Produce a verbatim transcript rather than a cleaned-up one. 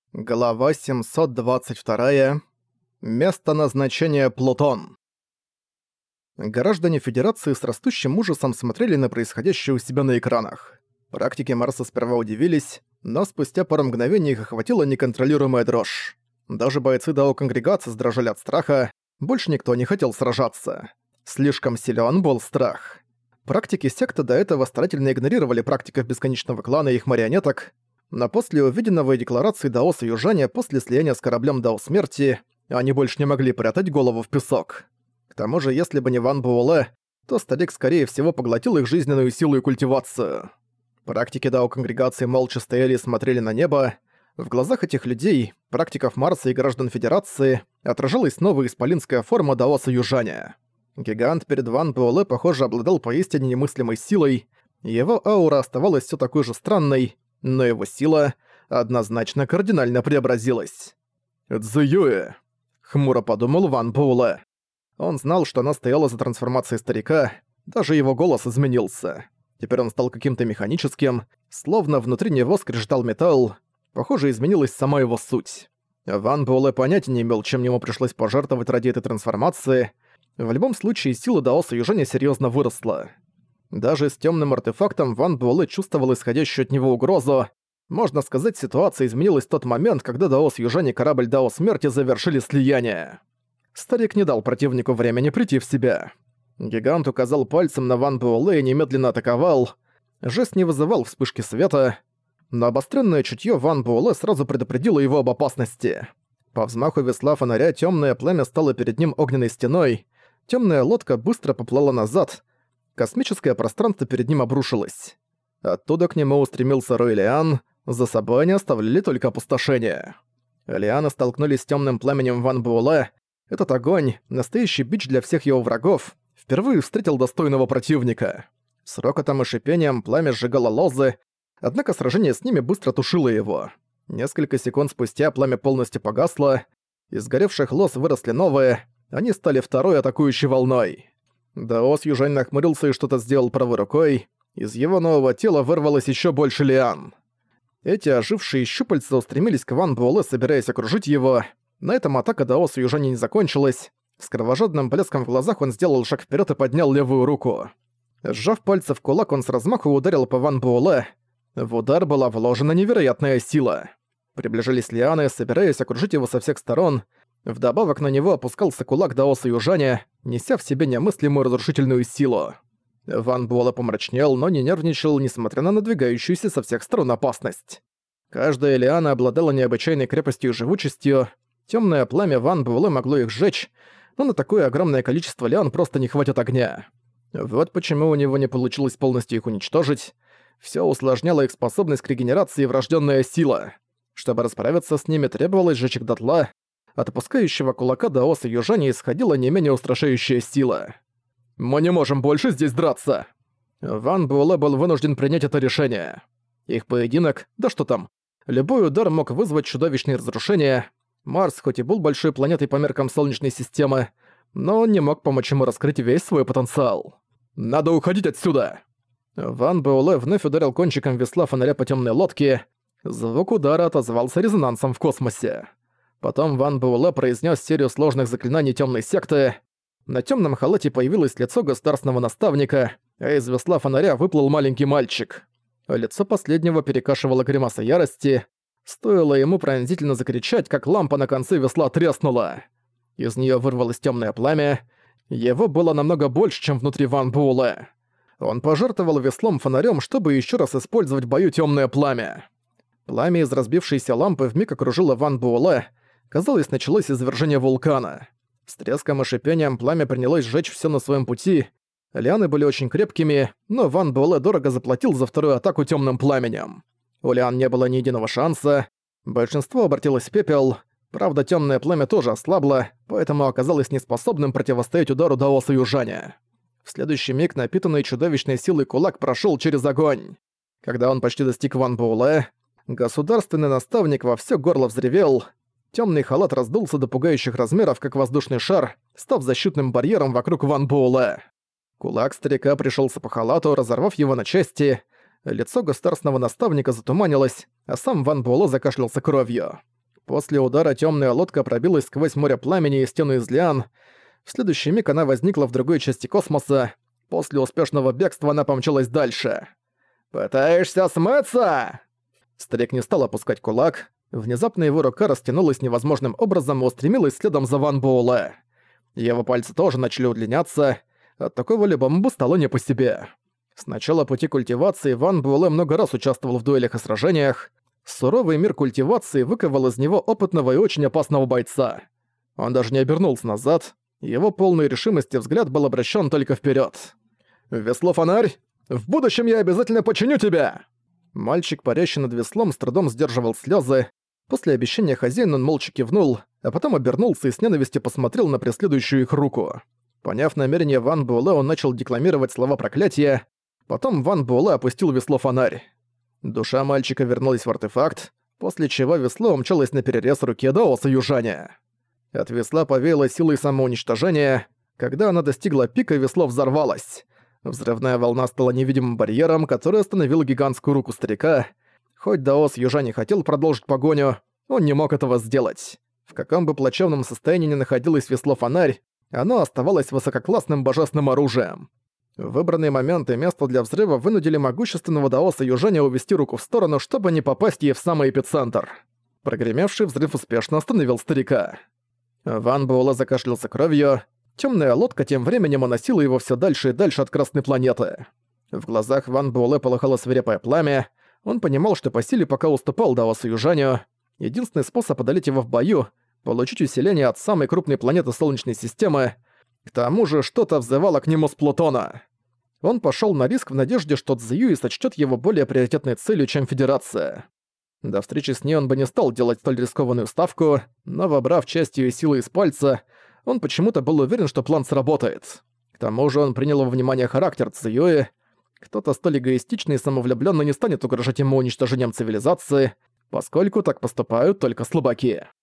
Глава семьсот двадцать два. Место назначения Плутон. Граждане Федерации с растущим ужасом смотрели на происходящее у себя на экранах. Практики Марса сперва удивились, но спустя пару мгновений их охватила неконтролируемая дрожь. Даже бойцы Дао Конгрегации дрожали от страха, больше никто не хотел сражаться. Слишком силен был страх. Практики секты до этого старательно игнорировали практиков Бесконечного Клана и их марионеток, но после увиденного и декларации Даоса Южаня после слияния с кораблем Дао Смерти, они больше не могли прятать голову в песок. К тому же, если бы не Ван Буэлэ, то старик скорее всего поглотил их жизненную силу и культивацию. Практики Дао Конгрегации молча стояли и смотрели на небо. В глазах этих людей, практиков Марса и граждан Федерации, отражалась новая исполинская форма Даоса Южаня. Гигант перед Ван Буэлэ, похоже, обладал поистине немыслимой силой, его аура оставалась все такой же странной, но его сила однозначно кардинально преобразилась. «Цзюэ», — хмуро подумал Ван Буэлэ. Он знал, что она стояла за трансформацией старика, даже его голос изменился. Теперь он стал каким-то механическим, словно внутри него скрежетал металл. Похоже, изменилась сама его суть. Ван Буэлэ понятия не имел, чем ему пришлось пожертвовать ради этой трансформации. В любом случае, сила Даоса Южаня серьезно выросла. Даже с темным артефактом Ван Буэлэ чувствовал исходящую от него угрозу. Можно сказать, ситуация изменилась в тот момент, когда Даос Южань и корабль Дао Смерти завершили слияние. Старик не дал противнику времени прийти в себя. Гигант указал пальцем на Ван Буэлэ и немедленно атаковал. Жест не вызывал вспышки света, но обостренное чутье Ван Буэлэ сразу предупредило его об опасности. По взмаху весла фонаря темное пламя стало перед ним огненной стеной. Темная лодка быстро поплыла назад. Космическое пространство перед ним обрушилось. Оттуда к нему устремился Рой Лиан, за собой они оставляли только опустошение. Лианы столкнулись с темным пламенем Ван Буэлэ. Этот огонь, настоящий бич для всех его врагов, впервые встретил достойного противника. С рокотом и шипением пламя сжигало лозы, однако сражение с ними быстро тушило его. Несколько секунд спустя пламя полностью погасло, из сгоревших лоз выросли новые, они стали второй атакующей волной. Даос Южань нахмурился и что-то сделал правой рукой. Из его нового тела вырвалось еще больше лиан. Эти ожившие щупальца устремились к Ван Буэлэ, собираясь окружить его. На этом атака Даоса Южаня не закончилась. С кровожадным блеском в глазах он сделал шаг вперед и поднял левую руку. Сжав пальцы в кулак, он с размаху ударил по Ван Буэлэ. В удар была вложена невероятная сила. Приближались лианы, собираясь окружить его со всех сторон. Вдобавок на него опускался кулак Даоса Южаня, неся в себе немыслимую разрушительную силу. Ван Буэлэ помрачнел, но не нервничал, несмотря на надвигающуюся со всех сторон опасность. Каждая лиана обладала необычайной крепостью и живучестью. Темное пламя Ван Буэлэ могло их сжечь, но на такое огромное количество лиан просто не хватит огня. Вот почему у него не получилось полностью их уничтожить. Всё усложняло их способность к регенерации и врожденная сила. Чтобы расправиться с ними, требовалось сжечь их дотла. От опускающего кулака Даоса Южаня исходила не менее устрашающая сила. «Мы не можем больше здесь драться!» Ван Буэлэ был вынужден принять это решение. Их поединок, да что там, любой удар мог вызвать чудовищные разрушения. Марс хоть и был большой планетой по меркам Солнечной системы, но он не мог помочь ему раскрыть весь свой потенциал. «Надо уходить отсюда!» Ван Буэлэ вновь ударил кончиком весла фонаря по темной лодке. Звук удара отозвался резонансом в космосе. Потом Ван Буэлэ произнес серию сложных заклинаний темной секты. На темном халате появилось лицо государственного наставника, а из весла фонаря выплыл маленький мальчик. Лицо последнего перекашивало гримаса ярости. Стоило ему пронзительно закричать, как лампа на конце весла треснула. Из нее вырвалось темное пламя. Его было намного больше, чем внутри Ван Буэлэ. Он пожертвовал веслом фонарем, чтобы еще раз использовать в бою темное пламя. Пламя из разбившейся лампы вмиг окружило Ван Буэлэ. Казалось, началось извержение вулкана. С треском и шипением пламя принялось сжечь всё на своем пути. Лианы были очень крепкими, но Ван Буэлэ дорого заплатил за вторую атаку тёмным пламенем. У лиан не было ни единого шанса. Большинство обратилось в пепел. Правда, тёмное пламя тоже ослабло, поэтому оказалось неспособным противостоять удару Даоса Южаня. В следующий миг напитанный чудовищной силой кулак прошёл через огонь. Когда он почти достиг Ван Буэлэ, государственный наставник во всё горло взревел. Тёмный халат раздулся до пугающих размеров, как воздушный шар, став защитным барьером вокруг Ван Буэлэ. Кулак старика пришелся по халату, разорвав его на части. Лицо государственного наставника затуманилось, а сам Ван Буэлэ закашлялся кровью. После удара темная лодка пробилась сквозь море пламени и стену из лиан. В следующий миг она возникла в другой части космоса. После успешного бегства она помчалась дальше. «Пытаешься смыться?» Старик не стал опускать кулак. Внезапно его рука растянулась невозможным образом и устремилась следом за Ван Буэлэ. Его пальцы тоже начали удлиняться. От такого любому бы стало не по себе. С начала пути культивации Ван Буэлэ много раз участвовал в дуэлях и сражениях. Суровый мир культивации выковал из него опытного и очень опасного бойца. Он даже не обернулся назад. Его полной решимости взгляд был обращен только вперед. «Весло-фонарь! В будущем я обязательно починю тебя!» Мальчик, парящий над веслом, с трудом сдерживал слезы. После обещания хозяина он молча кивнул, а потом обернулся и с ненавистью посмотрел на преследующую их руку. Поняв намерение Ван Буэлэ, он начал декламировать слова проклятия. Потом Ван Буэлэ опустил весло-фонарь. Душа мальчика вернулась в артефакт, после чего весло умчалось наперерез руке Даоса Южаня. От весла повеяло силой самоуничтожения. Когда она достигла пика, весло взорвалось. Взрывная волна стала невидимым барьером, который остановил гигантскую руку старика. Хоть Даос Южань не хотел продолжить погоню, он не мог этого сделать. В каком бы плачевном состоянии ни находилось весло-фонарь, оно оставалось высококлассным божественным оружием. В выбранный момент и место для взрыва вынудили могущественного Даоса Южаня увести руку в сторону, чтобы не попасть ей в самый эпицентр. Прогремевший взрыв успешно остановил старика. Ван Буэлэ закашлялся кровью. Темная лодка тем временем уносила его все дальше и дальше от Красной планеты. В глазах Ван Буэлэ полыхало свирепое пламя. Он понимал, что по силе пока уступал Даосу Южаню. Единственный способ одолеть его в бою — получить усиление от самой крупной планеты Солнечной системы. К тому же что-то взывало к нему с Плутона. Он пошел на риск в надежде, что Цзюи сочтет его более приоритетной целью, чем Федерация. До встречи с ней он бы не стал делать столь рискованную ставку, но, вобрав часть её силы из пальца, он почему-то был уверен, что план сработает. К тому же он принял во внимание характер Цзюи. Кто-то столь эгоистичный и самовлюблённый не станет угрожать ему уничтожением цивилизации, поскольку так поступают только слабаки.